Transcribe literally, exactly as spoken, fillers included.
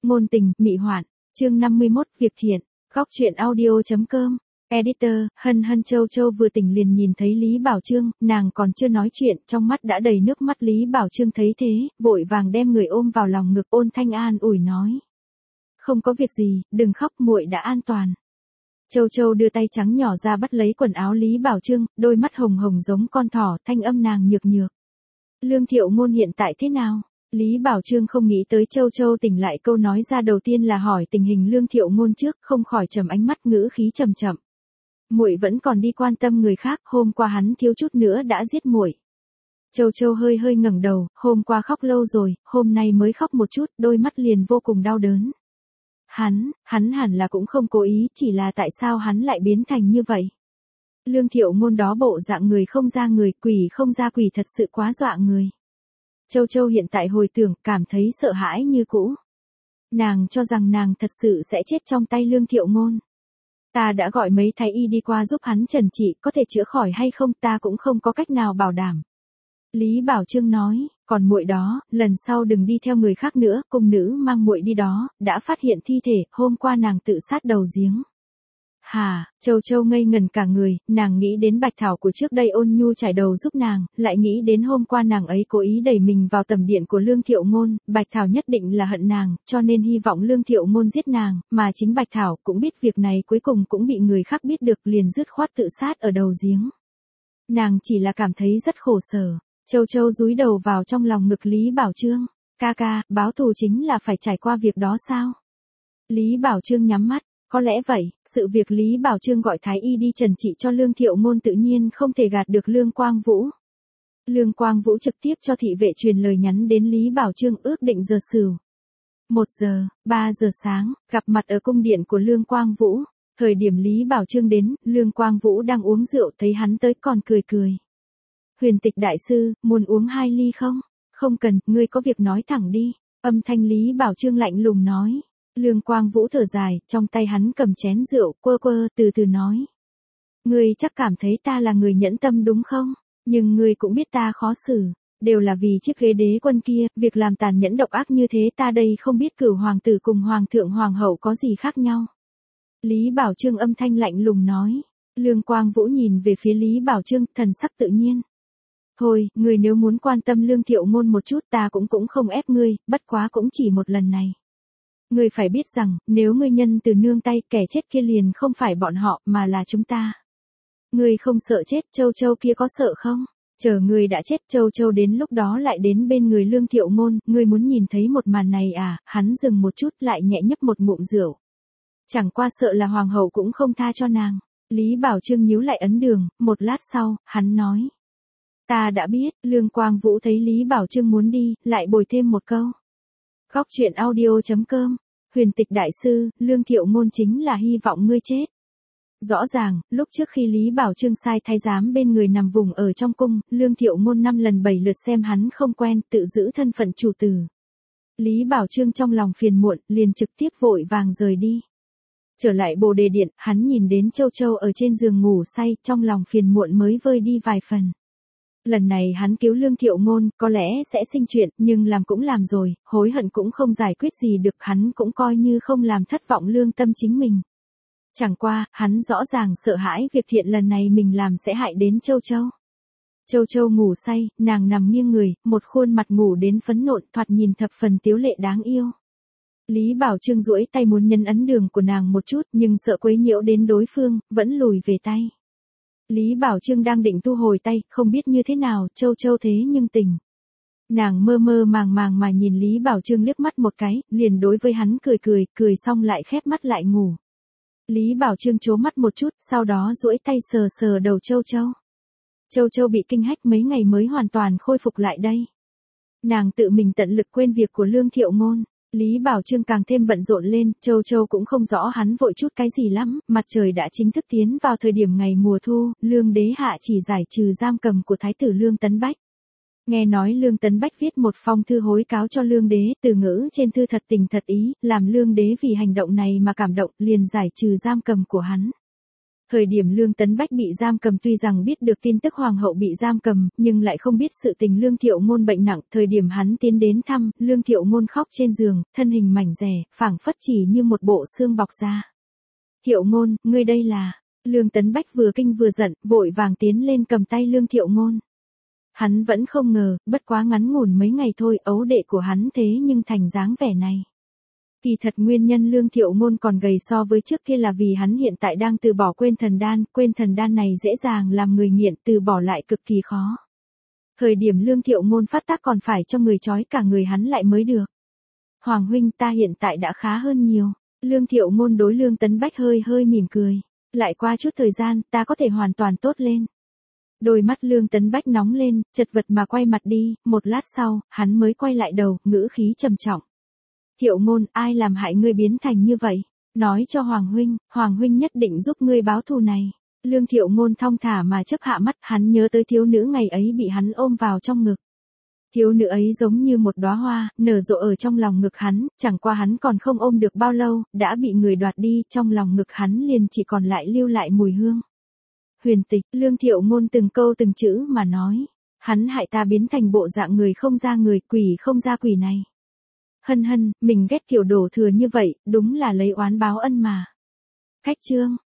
Ngôn tình, mị hoạn. Chương năm mươi mốt, việc thiện. Góc truyện audio.com. Editor, Hân Hân Châu Châu vừa tỉnh liền nhìn thấy Lý Bảo Chương, nàng còn chưa nói chuyện, trong mắt đã đầy nước mắt. Lý Bảo Chương thấy thế, vội vàng đem người ôm vào lòng ngực, ôn thanh an ủi nói. Không có việc gì, đừng khóc, muội đã an toàn. Châu Châu đưa tay trắng nhỏ ra bắt lấy quần áo Lý Bảo Chương, đôi mắt hồng hồng giống con thỏ, thanh âm nàng nhược nhược. Lương Thiệu Ngôn hiện tại thế nào? Lý Bảo Chương không nghĩ tới Châu Châu tỉnh lại, câu nói ra đầu tiên là hỏi tình hình Lương Thiệu Ngôn trước, không khỏi trầm ánh mắt, ngữ khí trầm chậm. Muội vẫn còn đi quan tâm người khác, hôm qua hắn thiếu chút nữa đã giết muội. Châu Châu hơi hơi ngẩng đầu, hôm qua khóc lâu rồi, hôm nay mới khóc một chút, đôi mắt liền vô cùng đau đớn. Hắn, hắn hẳn là cũng không cố ý, chỉ là tại sao hắn lại biến thành như vậy? Lương Thiệu Ngôn đó bộ dạng người không ra người, quỷ không ra quỷ, thật sự quá dọa người. Châu Châu hiện tại hồi tưởng, cảm thấy sợ hãi như cũ. Nàng cho rằng nàng thật sự sẽ chết trong tay Lương Thiệu Ngôn. Ta đã gọi mấy thái y đi qua giúp hắn trần trị, có thể chữa khỏi hay không ta cũng không có cách nào bảo đảm. Lý Bảo Chương nói, còn muội đó, lần sau đừng đi theo người khác nữa, cung nữ mang muội đi đó, đã phát hiện thi thể, hôm qua nàng tự sát đầu giếng. Hà, Châu Châu ngây ngần cả người, nàng nghĩ đến Bạch Thảo của trước đây ôn nhu trải đầu giúp nàng, lại nghĩ đến hôm qua nàng ấy cố ý đẩy mình vào tầm điện của Lương Thiệu Ngôn, Bạch Thảo nhất định là hận nàng, cho nên hy vọng Lương Thiệu Ngôn giết nàng, mà chính Bạch Thảo cũng biết việc này cuối cùng cũng bị người khác biết được, liền dứt khoát tự sát ở đầu giếng. Nàng chỉ là cảm thấy rất khổ sở. Châu Châu dúi đầu vào trong lòng ngực Lý Bảo Chương, ca ca, báo thù chính là phải trải qua việc đó sao? Lý Bảo Chương nhắm mắt. Có lẽ vậy, sự việc Lý Bảo Chương gọi thái y đi trần trị cho Lương Thiệu Ngôn tự nhiên không thể gạt được Lương Quang Vũ. Lương Quang Vũ trực tiếp cho thị vệ truyền lời nhắn đến Lý Bảo Chương, ước định giờ sửu. Một giờ, ba giờ sáng, gặp mặt ở cung điện của Lương Quang Vũ. Thời điểm Lý Bảo Chương đến, Lương Quang Vũ đang uống rượu, thấy hắn tới còn cười cười. Huyền Tịch đại sư, muốn uống hai ly không? Không cần, ngươi có việc nói thẳng đi. Âm thanh Lý Bảo Chương lạnh lùng nói. Lương Quang Vũ thở dài, trong tay hắn cầm chén rượu, quơ quơ, từ từ nói. Ngươi chắc cảm thấy ta là người nhẫn tâm đúng không? Nhưng ngươi cũng biết ta khó xử. Đều là vì chiếc ghế đế quân kia, việc làm tàn nhẫn độc ác như thế ta đây không biết cửu hoàng tử cùng hoàng thượng hoàng hậu có gì khác nhau. Lý Bảo Chương âm thanh lạnh lùng nói. Lương Quang Vũ nhìn về phía Lý Bảo Chương, thần sắc tự nhiên. Thôi, ngươi nếu muốn quan tâm Lương Thiệu Ngôn một chút ta cũng cũng không ép ngươi, bất quá cũng chỉ một lần này. Ngươi phải biết rằng, nếu ngươi nhân từ nương tay, kẻ chết kia liền không phải bọn họ, mà là chúng ta. Ngươi không sợ chết, Châu Châu kia có sợ không? Chờ ngươi đã chết, Châu Châu đến lúc đó lại đến bên người Lương Thiệu Ngôn, ngươi muốn nhìn thấy một màn này à? Hắn dừng một chút, lại nhẹ nhấp một ngụm rượu. Chẳng qua sợ là hoàng hậu cũng không tha cho nàng. Lý Bảo Chương nhíu lại ấn đường, một lát sau, hắn nói. Ta đã biết. Lương Quang Vũ thấy Lý Bảo Chương muốn đi, lại bồi thêm một câu. Góc truyện audio.com. Huyền Tịch đại sư, Lương Thiệu Ngôn chính là hy vọng ngươi chết. Rõ ràng, lúc trước khi Lý Bảo Chương sai thái giám bên người nằm vùng ở trong cung, Lương Thiệu Ngôn năm lần bảy lượt xem hắn không quen, tự giữ thân phận chủ tử. Lý Bảo Chương trong lòng phiền muộn, liền trực tiếp vội vàng rời đi. Trở lại Bồ Đề Điện, hắn nhìn đến Châu Châu ở trên giường ngủ say, trong lòng phiền muộn mới vơi đi vài phần. Lần này hắn cứu Lương Thiệu Ngôn, có lẽ sẽ sinh chuyện, nhưng làm cũng làm rồi, hối hận cũng không giải quyết gì được, hắn cũng coi như không làm thất vọng lương tâm chính mình. Chẳng qua, hắn rõ ràng sợ hãi việc thiện lần này mình làm sẽ hại đến Châu Châu. Châu Châu ngủ say, nàng nằm nghiêng người, một khuôn mặt ngủ đến phấn nộn, thoạt nhìn thập phần tiếu lệ đáng yêu. Lý Bảo Chương duỗi tay muốn nhấn ấn đường của nàng một chút, nhưng sợ quấy nhiễu đến đối phương, vẫn lùi về tay. Lý Bảo Chương đang định thu hồi tay, không biết như thế nào, Châu Châu thế nhưng tỉnh. Nàng mơ mơ màng màng mà nhìn Lý Bảo Chương liếc mắt một cái, liền đối với hắn cười cười, cười xong lại khép mắt lại ngủ. Lý Bảo Chương trố mắt một chút, sau đó duỗi tay sờ sờ đầu Châu Châu. Châu Châu bị kinh hách mấy ngày mới hoàn toàn khôi phục lại đây. Nàng tự mình tận lực quên việc của Lương Thiệu Ngôn. Lý Bảo Chương càng thêm bận rộn lên, Châu Châu cũng không rõ hắn vội chút cái gì lắm, mặt trời đã chính thức tiến vào thời điểm ngày mùa thu, Lương Đế hạ chỉ giải trừ giam cầm của Thái tử Lương Tấn Bách. Nghe nói Lương Tấn Bách viết một phong thư hối cáo cho Lương Đế, từ ngữ trên thư thật tình thật ý, làm Lương Đế vì hành động này mà cảm động, liền giải trừ giam cầm của hắn. Thời điểm Lương Tấn Bách bị giam cầm tuy rằng biết được tin tức hoàng hậu bị giam cầm, nhưng lại không biết sự tình Lương Thiệu Ngôn bệnh nặng. Thời điểm hắn tiến đến thăm, Lương Thiệu Ngôn khóc trên giường, thân hình mảnh dẻ, phảng phất chỉ như một bộ xương bọc ra. Thiệu Ngôn, ngươi đây là... Lương Tấn Bách vừa kinh vừa giận, vội vàng tiến lên cầm tay Lương Thiệu Ngôn. Hắn vẫn không ngờ, bất quá ngắn ngủn mấy ngày thôi, ấu đệ của hắn thế nhưng thành dáng vẻ này. Kỳ thật nguyên nhân Lương Thiệu Ngôn còn gầy so với trước kia là vì hắn hiện tại đang từ bỏ quên thần đan, quên thần đan này dễ dàng làm người nghiện, từ bỏ lại cực kỳ khó. Thời điểm Lương Thiệu Ngôn phát tác còn phải cho người trói cả người hắn lại mới được. Hoàng huynh, ta hiện tại đã khá hơn nhiều. Lương Thiệu Ngôn đối Lương Tấn Bách hơi hơi mỉm cười. Lại qua chút thời gian, ta có thể hoàn toàn tốt lên. Đôi mắt Lương Tấn Bách nóng lên, chật vật mà quay mặt đi, một lát sau, hắn mới quay lại đầu, ngữ khí trầm trọng. Thiệu Ngôn, ai làm hại ngươi biến thành như vậy? Nói cho Hoàng huynh, Hoàng huynh nhất định giúp ngươi báo thù này. Lương Thiệu Ngôn thong thả mà chớp hạ mắt, hắn nhớ tới thiếu nữ ngày ấy bị hắn ôm vào trong ngực. Thiếu nữ ấy giống như một đóa hoa, nở rộ ở trong lòng ngực hắn, chẳng qua hắn còn không ôm được bao lâu, đã bị người đoạt đi, trong lòng ngực hắn liền chỉ còn lại lưu lại mùi hương. Huyền tịch, Lương Thiệu Ngôn từng câu từng chữ mà nói, hắn hại ta biến thành bộ dạng người không ra người, quỷ không ra quỷ này. Hân hân, mình ghét kiểu đổ thừa như vậy, đúng là lấy oán báo ân mà. Cách chương